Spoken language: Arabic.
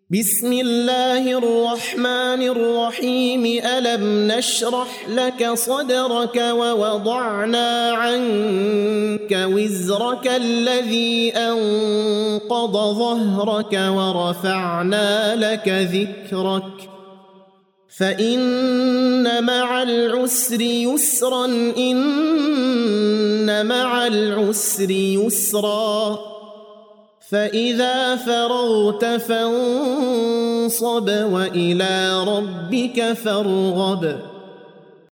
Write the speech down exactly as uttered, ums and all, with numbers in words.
بسم الله الرحمن الرحيم ألم نشرح لك صدرك ووضعنا عنك وزرك الذي أنقض ظهرك ورفعنا لك ذكرك فإن مع العسر يسرا إن مع العسر يسرا فإذا فرغت فانصب وإلى ربك فارغب